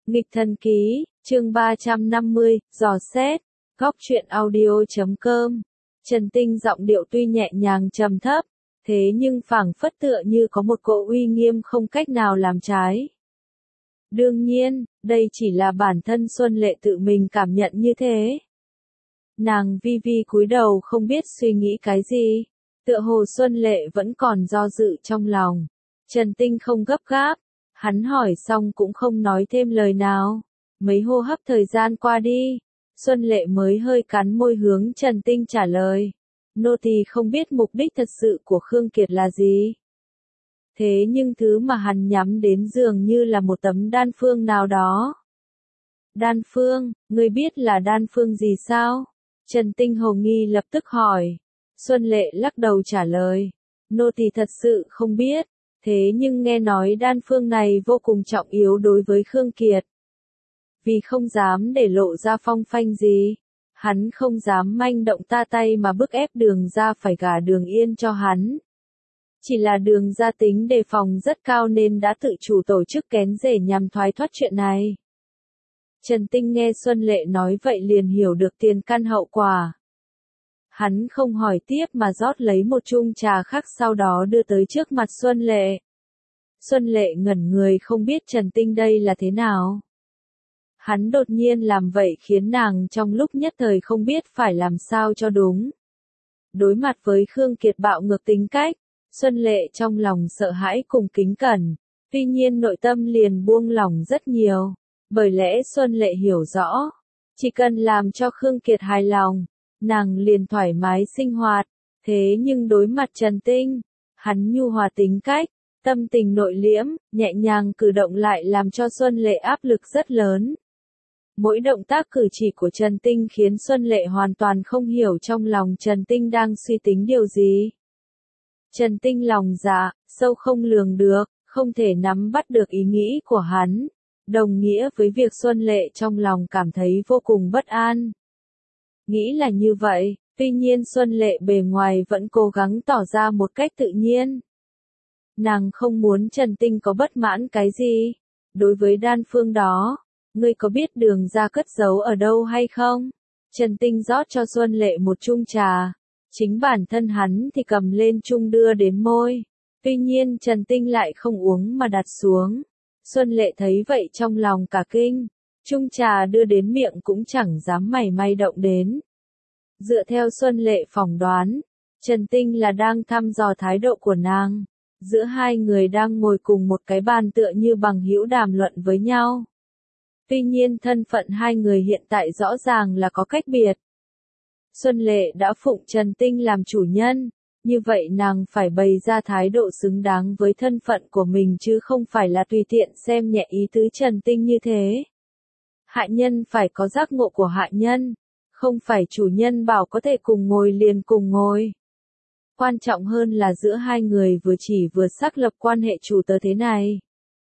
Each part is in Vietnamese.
Nghịch thần ký, chương 350, dò xét, góc truyện audio.com. Trần Tinh giọng điệu tuy nhẹ nhàng trầm thấp, thế nhưng phảng phất tựa như có một cỗ uy nghiêm không cách nào làm trái. Đương nhiên, đây chỉ là bản thân Xuân Lệ tự mình cảm nhận như thế. Nàng vi vi cúi đầu không biết suy nghĩ cái gì, tựa hồ Xuân Lệ vẫn còn do dự trong lòng. Trần Tinh không gấp gáp, hắn hỏi xong cũng không nói thêm lời nào. Mấy hô hấp thời gian qua đi, Xuân Lệ mới hơi cắn môi hướng Trần Tinh trả lời. Nô tỳ không biết mục đích thật sự của Khương Kiệt là gì. Thế nhưng thứ mà hắn nhắm đến dường như là một tấm đan phương nào đó. Đan phương, ngươi biết là đan phương gì sao? Trần Tinh hồ nghi lập tức hỏi. Xuân Lệ lắc đầu trả lời. Nô tỳ thật sự không biết, thế nhưng nghe nói đan phương này vô cùng trọng yếu đối với Khương Kiệt. Vì không dám để lộ ra phong phanh gì, hắn không dám manh động ta tay mà bức ép Đường Gia phải gả Đường Yên cho hắn. Chỉ là Đường Gia tính đề phòng rất cao nên đã tự chủ tổ chức kén rể nhằm thoái thoát chuyện này. Trần Tinh nghe Xuân Lệ nói vậy liền hiểu được tiền căn hậu quả. Hắn không hỏi tiếp mà rót lấy một chung trà khác sau đó đưa tới trước mặt Xuân Lệ. Xuân Lệ ngẩn người không biết Trần Tinh đây là thế nào. Hắn đột nhiên làm vậy khiến nàng trong lúc nhất thời không biết phải làm sao cho đúng. Đối mặt với Khương Kiệt bạo ngược tính cách, Xuân Lệ trong lòng sợ hãi cùng kính cẩn, tuy nhiên nội tâm liền buông lỏng rất nhiều, bởi lẽ Xuân Lệ hiểu rõ, chỉ cần làm cho Khương Kiệt hài lòng, nàng liền thoải mái sinh hoạt, thế nhưng đối mặt Trần Tinh, hắn nhu hòa tính cách, tâm tình nội liễm, nhẹ nhàng cử động lại làm cho Xuân Lệ áp lực rất lớn. Mỗi động tác cử chỉ của Trần Tinh khiến Xuân Lệ hoàn toàn không hiểu trong lòng Trần Tinh đang suy tính điều gì. Trần Tinh lòng dạ, sâu không lường được, không thể nắm bắt được ý nghĩ của hắn, đồng nghĩa với việc Xuân Lệ trong lòng cảm thấy vô cùng bất an. Nghĩ là như vậy, tuy nhiên Xuân Lệ bề ngoài vẫn cố gắng tỏ ra một cách tự nhiên. Nàng không muốn Trần Tinh có bất mãn cái gì. Đối với đan phương đó, ngươi có biết Đường Gia cất giấu ở đâu hay không? Trần Tinh rót cho Xuân Lệ một chung trà. Chính bản thân hắn thì cầm lên chung đưa đến môi. Tuy nhiên Trần Tinh lại không uống mà đặt xuống. Xuân Lệ thấy vậy trong lòng cả kinh. Chung trà đưa đến miệng cũng chẳng dám mảy may động đến. Dựa theo Xuân Lệ phỏng đoán, Trần Tinh là đang thăm dò thái độ của nàng. Giữa hai người đang ngồi cùng một cái bàn tựa như bằng hữu đàm luận với nhau. Tuy nhiên thân phận hai người hiện tại rõ ràng là có cách biệt. Xuân Lệ đã phụng Trần Tinh làm chủ nhân, như vậy nàng phải bày ra thái độ xứng đáng với thân phận của mình chứ không phải là tùy tiện xem nhẹ ý tứ Trần Tinh như thế. Hạ nhân phải có giác ngộ của hạ nhân, không phải chủ nhân bảo có thể cùng ngồi liền cùng ngồi. Quan trọng hơn là giữa hai người vừa chỉ vừa xác lập quan hệ chủ tớ thế này.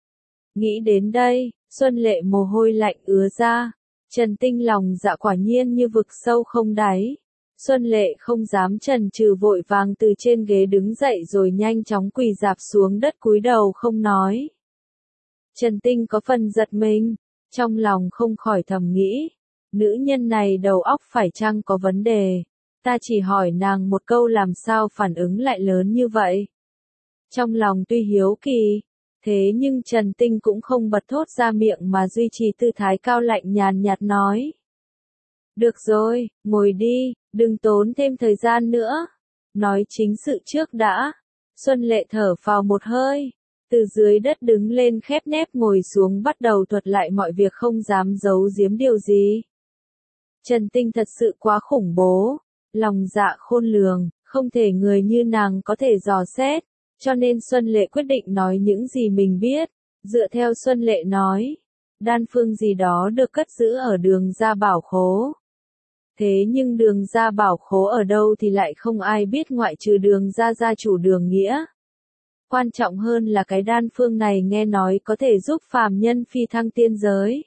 Nghĩ đến đây, Xuân Lệ mồ hôi lạnh ứa ra. Trần Tinh lòng dạ quả nhiên như vực sâu không đáy. Xuân Lệ không dám chần chừ vội vàng từ trên ghế đứng dậy rồi nhanh chóng quỳ rạp xuống đất cúi đầu không nói. Trần Tinh có phần giật mình, trong lòng không khỏi thầm nghĩ. Nữ nhân này đầu óc phải chăng có vấn đề. Ta chỉ hỏi nàng một câu làm sao phản ứng lại lớn như vậy. Trong lòng tuy hiếu kỳ, thế nhưng Trần Tinh cũng không bật thốt ra miệng mà duy trì tư thái cao lạnh nhàn nhạt nói. Được rồi, ngồi đi, đừng tốn thêm thời gian nữa. Nói chính sự trước đã. Xuân Lệ thở phào một hơi, từ dưới đất đứng lên khép nép ngồi xuống bắt đầu thuật lại mọi việc không dám giấu giếm điều gì. Trần Tinh thật sự quá khủng bố, lòng dạ khôn lường, không thể người như nàng có thể dò xét. Cho nên Xuân Lệ quyết định nói những gì mình biết. Dựa theo Xuân Lệ nói, đan phương gì đó được cất giữ ở Đường Gia bảo khố. Thế nhưng Đường Gia bảo khố ở đâu thì lại không ai biết ngoại trừ Đường Gia gia chủ Đường Nghĩa. Quan trọng hơn là cái đan phương này nghe nói có thể giúp phàm nhân phi thăng tiên giới.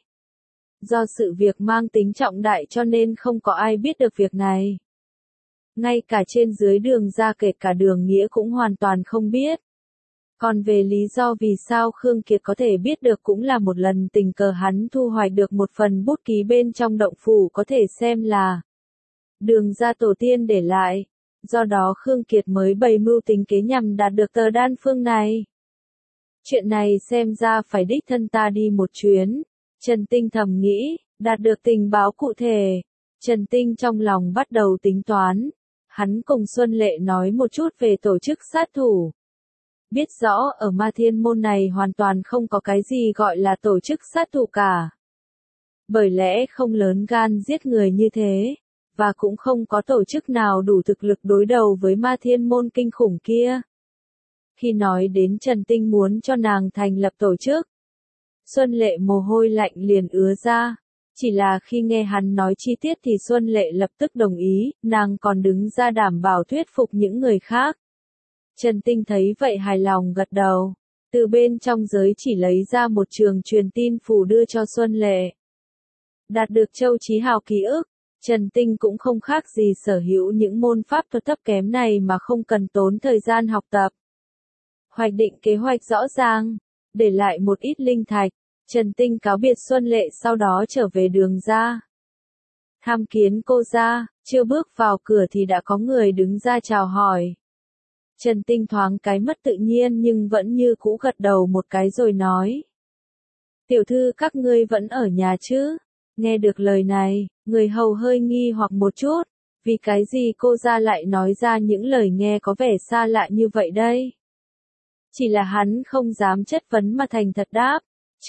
Do sự việc mang tính trọng đại cho nên không có ai biết được việc này. Ngay cả trên dưới Đường Gia kể cả Đường Nghĩa cũng hoàn toàn không biết. Còn về lý do vì sao Khương Kiệt có thể biết được cũng là một lần tình cờ hắn thu hoạch được một phần bút ký bên trong động phủ có thể xem là Đường gia tổ tiên để lại. Do đó Khương Kiệt mới bày mưu tính kế nhằm đạt được tờ đan phương này. Chuyện này xem ra phải đích thân ta đi một chuyến. Trần Tinh thầm nghĩ, đạt được tình báo cụ thể. Trần Tinh trong lòng bắt đầu tính toán. Hắn cùng Xuân Lệ nói một chút về tổ chức sát thủ. Biết rõ ở Ma Thiên Môn này hoàn toàn không có cái gì gọi là tổ chức sát thủ cả. Bởi lẽ không lớn gan giết người như thế, và cũng không có tổ chức nào đủ thực lực đối đầu với Ma Thiên Môn kinh khủng kia. Khi nói đến Trần Tinh muốn cho nàng thành lập tổ chức, Xuân Lệ mồ hôi lạnh liền ứa ra. Chỉ là khi nghe hắn nói chi tiết thì Xuân Lệ lập tức đồng ý, nàng còn đứng ra đảm bảo thuyết phục những người khác. Trần Tinh thấy vậy hài lòng gật đầu. Từ bên trong giới chỉ lấy ra một trường truyền tin phù đưa cho Xuân Lệ. Đạt được Châu Chí Hào ký ức, Trần Tinh cũng không khác gì sở hữu những môn pháp thuật thấp kém này mà không cần tốn thời gian học tập. Hoạch định kế hoạch rõ ràng, để lại một ít linh thạch, Trần Tinh cáo biệt Xuân Lệ sau đó trở về Đường gia. Tham kiến cô gia, chưa bước vào cửa thì đã có người đứng ra chào hỏi. Trần Tinh thoáng cái mất tự nhiên nhưng vẫn như cũ gật đầu một cái rồi nói. Tiểu thư các ngươi vẫn ở nhà chứ? Nghe được lời này, người hầu hơi nghi hoặc một chút, vì cái gì cô gia lại nói ra những lời nghe có vẻ xa lạ như vậy đây? Chỉ là hắn không dám chất vấn mà thành thật đáp.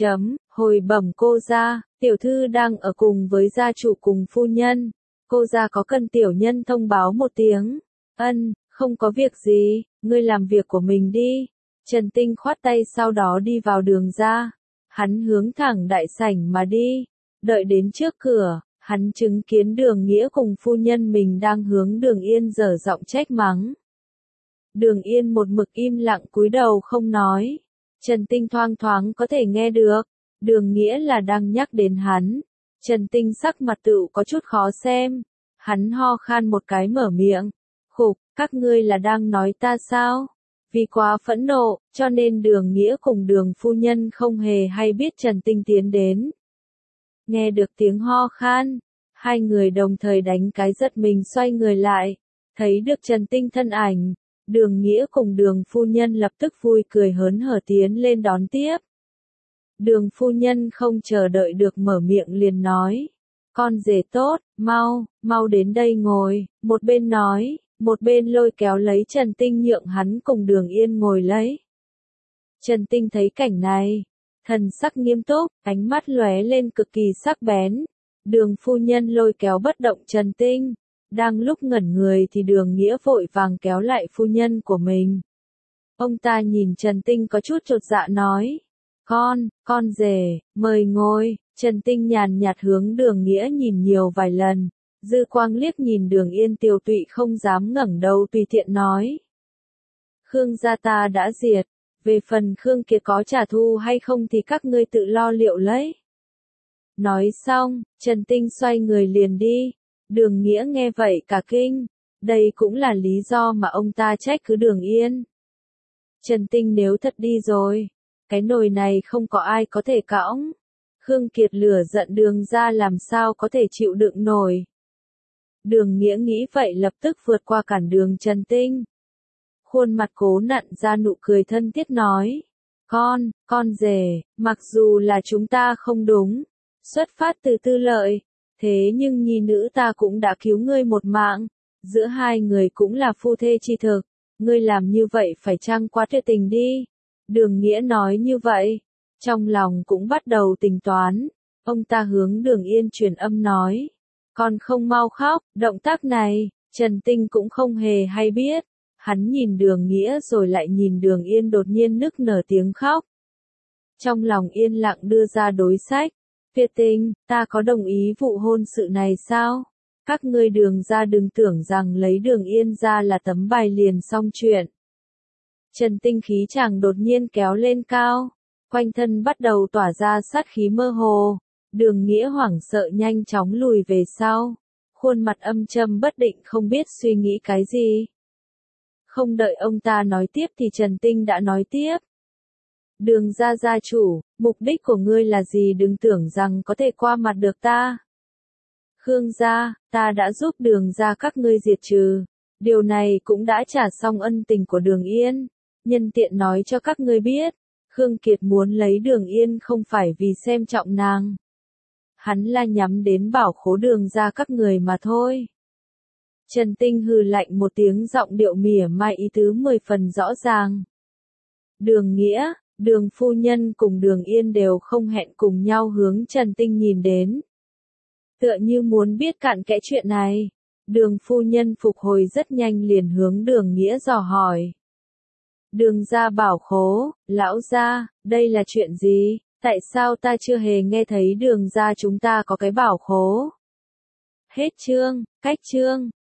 Hồi bẩm cô gia, tiểu thư đang ở cùng với gia chủ cùng phu nhân. Cô gia có cần tiểu nhân thông báo một tiếng. Không có việc gì, ngươi làm việc của mình đi. Trần Tinh khoát tay sau đó đi vào Đường gia. Hắn hướng thẳng đại sảnh mà đi. Đợi đến trước cửa, hắn chứng kiến Đường Nghĩa cùng phu nhân mình đang hướng Đường Yên dở giọng trách mắng. Đường Yên một mực im lặng cúi đầu không nói. Trần Tinh thoang thoáng có thể nghe được. Đường Nghĩa là đang nhắc đến hắn. Trần Tinh sắc mặt tựu có chút khó xem. Hắn ho khan một cái mở miệng. Khục, các ngươi là đang nói ta sao? Vì quá phẫn nộ, cho nên Đường Nghĩa cùng Đường phu nhân không hề hay biết Trần Tinh tiến đến. Nghe được tiếng ho khan, hai người đồng thời đánh cái giật mình xoay người lại, thấy được Trần Tinh thân ảnh. Đường Nghĩa cùng Đường phu nhân lập tức vui cười hớn hở tiến lên đón tiếp. Đường phu nhân không chờ đợi được mở miệng liền nói. Con rể tốt, mau đến đây ngồi, một bên nói, một bên lôi kéo lấy Trần Tinh nhượng hắn cùng Đường Yên ngồi lấy. Trần Tinh thấy cảnh này, thần sắc nghiêm túc, ánh mắt lóe lên cực kỳ sắc bén. Đường phu nhân lôi kéo bất động Trần Tinh. Đang lúc ngẩn người thì Đường Nghĩa vội vàng kéo lại phu nhân của mình. Ông ta nhìn Trần Tinh có chút chột dạ nói. Con rể, mời ngồi. Trần Tinh nhàn nhạt hướng Đường Nghĩa nhìn nhiều vài lần. Dư quang liếc nhìn Đường Yên tiều tụy không dám ngẩng đầu tùy tiện nói. Khương gia ta đã diệt. Về phần Khương Kiệt có trả thù hay không thì các ngươi tự lo liệu lấy. Nói xong, Trần Tinh xoay người liền đi. Đường Nghĩa nghe vậy cả kinh. Đây cũng là lý do mà ông ta trách cứ Đường Yên. Trần Tinh nếu thật đi rồi, cái nồi này không có ai có thể cõng. Khương Kiệt lửa giận Đường ra làm sao có thể chịu đựng nổi. Đường Nghĩa nghĩ vậy lập tức vượt qua cản đường Trần Tinh. Khuôn mặt cố nặn ra nụ cười thân thiết nói. Con rể, mặc dù là chúng ta không đúng, xuất phát từ tư lợi, thế nhưng nhi nữ ta cũng đã cứu ngươi một mạng, giữa hai người cũng là phu thê chi thực, ngươi làm như vậy phải chăng quá tuyệt tình đi. Đường Nghĩa nói như vậy, trong lòng cũng bắt đầu tính toán, ông ta hướng Đường Yên truyền âm nói. Con không mau khóc, động tác này, Trần Tinh cũng không hề hay biết. Hắn nhìn Đường Nghĩa rồi lại nhìn Đường Yên đột nhiên nức nở tiếng khóc. Trong lòng yên lặng đưa ra đối sách. Việt Tinh, ta có đồng ý vụ hôn sự này sao? Các ngươi Đường ra đừng tưởng rằng lấy Đường Yên ra là tấm bài liền xong chuyện. Trần Tinh khí chàng đột nhiên kéo lên cao. Quanh thân bắt đầu tỏa ra sát khí mơ hồ. Đường Nghĩa hoảng sợ nhanh chóng lùi về sau. Khuôn mặt âm trầm bất định không biết suy nghĩ cái gì. Không đợi ông ta nói tiếp thì Trần Tinh đã nói tiếp. Đường gia gia chủ, mục đích của ngươi là gì, đừng tưởng rằng có thể qua mặt được ta. Khương gia, ta đã giúp đường gia các ngươi diệt trừ. Điều này cũng đã trả xong ân tình của Đường Yên. Nhân tiện nói cho các ngươi biết, Khương Kiệt muốn lấy Đường Yên không phải vì xem trọng nàng. Hắn là nhắm đến bảo khố đường gia các người mà thôi. Trần Tinh hừ lạnh một tiếng, giọng điệu mỉa mai ý tứ 10 phần rõ ràng. Đường Nghĩa, Đường phu nhân cùng Đường Yên đều không hẹn cùng nhau hướng Trần Tinh nhìn đến. Tựa như muốn biết cặn kẽ chuyện này. Đường phu nhân phục hồi rất nhanh liền hướng Đường Nghĩa dò hỏi. Đường gia bảo khố, lão gia, đây là chuyện gì? Tại sao ta chưa hề nghe thấy đường gia chúng ta có cái bảo khố? Hết chương, cách chương.